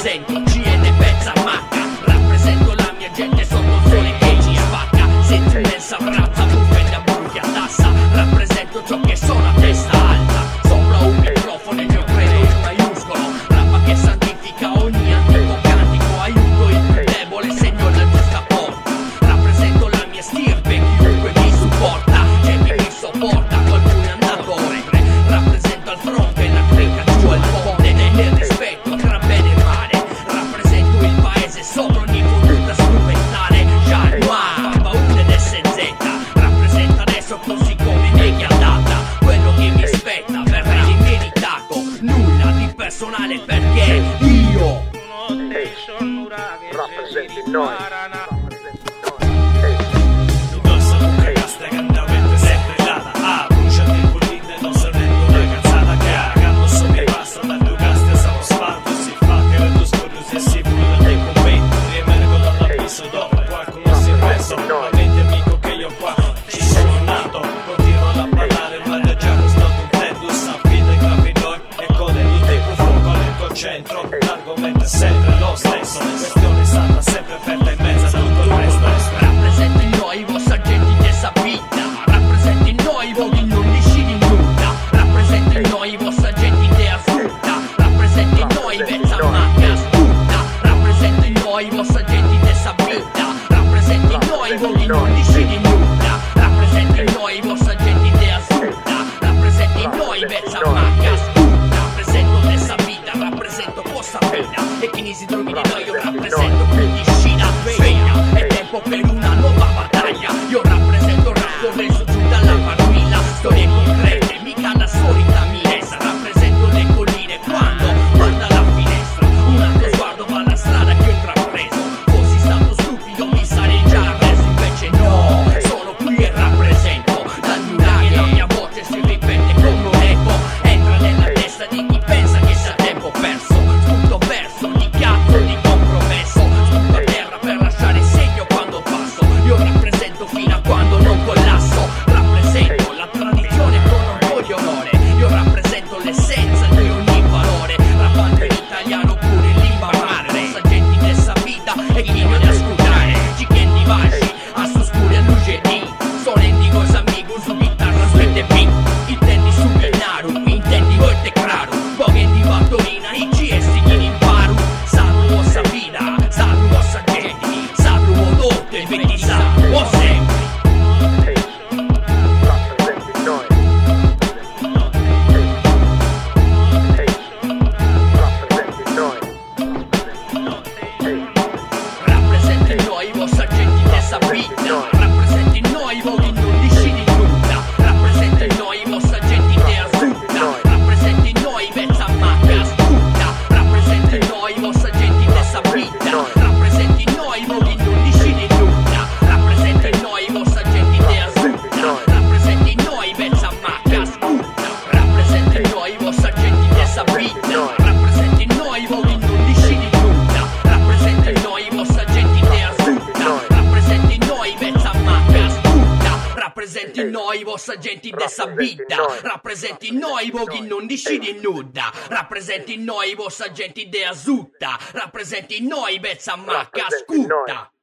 rappresento CN Pezza Macca, rappresento la mia gente sotto il sole che ci spacca, senza immensa brazza, buffe da buchi a tassa, rappresento ciò che sono a testa alta, sopra un microfono e io credo in maiuscolo, rappa che santifica ogni antico cantico, aiuto il più debole, segno la giusta porta, rappresento la mia stirpe, chiunque mi supporta, c'è chi mi sopporta, qualcuno è andato oltre, rappresento al fronte la clicca giù al ponte, nel rispetto tra bene e male, rappresento il paese sopra ogni voluta strumentale, già noir, paura ed SZ, rappresenta adesso così come media data, quello che mi spetta verrà immeritato, nulla di personale perché io rappresenti noi. Centro, l'argomento è sempre lo stesso, la questione è stata sempre aperta in mezzo a tutto il resto. Rappresento in noi i vostri agenti di essa vita, rappresento in noi i voghi non lisci di nulla, rappresento in noi i vostri agenti di assunta, rappresento in noi i vezza macca spunta, rappresento in noi i vostri agenti di essa vita, rappresento in noi i voghi non lisci di nulla, rappresento in noi i vostri agenti di assunta, rappresento in noi i vezza macca spunta, rappresento dessa vita, rappresento questa pena e chi ne si trovi di noi io rappresento, quindi scina sveglia, è tempo per una nuova battaglia, io rappresento il rap reso giù dalla parrilla, storie concrete, mica la solita minestra, rappresento le colline quando guarda la finestra, un altro sguardo va alla strada che ho intrapreso, fossi stato stupido mi sarei già arreso, invece no, sono qui e rappresento, dal murale la mia voce si ripete come un eco, entra nella testa di chi pensa che sia tempo perso, spunto verso di piatto di compromesso, spunto a terra per lasciare segno quando passo, io rappresento fino a quando non collasso, rappresento la tradizione con orgoglio e onore, io rappresento l'essenza di ogni valore, rappando in italiano pure in lingua madre, sa gente dessa vita e chi viene a ascoltare, ci che di vasci, a sospuri a luce di, sono indigos amigos su chitarra svete beat, intendi su binaru, intendi volte claro, poghe di battorina i GS chi ne imparu, salvo vostra vita, salvo vostra gente, salvo modotte e vedi salvo sempre. Rappresenti noi. Rappresenti noi. Rappresenti noi i vostri agenti dessa vita, rappresenti noi i voghi non lisci di nulla, rappresenti noi i vostri agenti di assunta, rappresenti noi i vezza macca spunta, rappresenti noi i vostri agenti dessa vita, rappresenti noi i voghi non lisci di nulla, rappresenti noi i vostri agenti di assunta, rappresenti noi i vezza macca spunta, rappresenti noi i vostri agenti dessa vita, rappresenti noi i voghi non lisci di nulla, rappresenti noi i vostri agenti di assunta, rappresenti noi i vezza macca spunta, rappresenti noi i vostri agenti dessa vita, rappresenti noi i voghi non lisci di nuda, rappresenti noi i vostri agenti di assunta, rappresenti noi vezza macca spunta.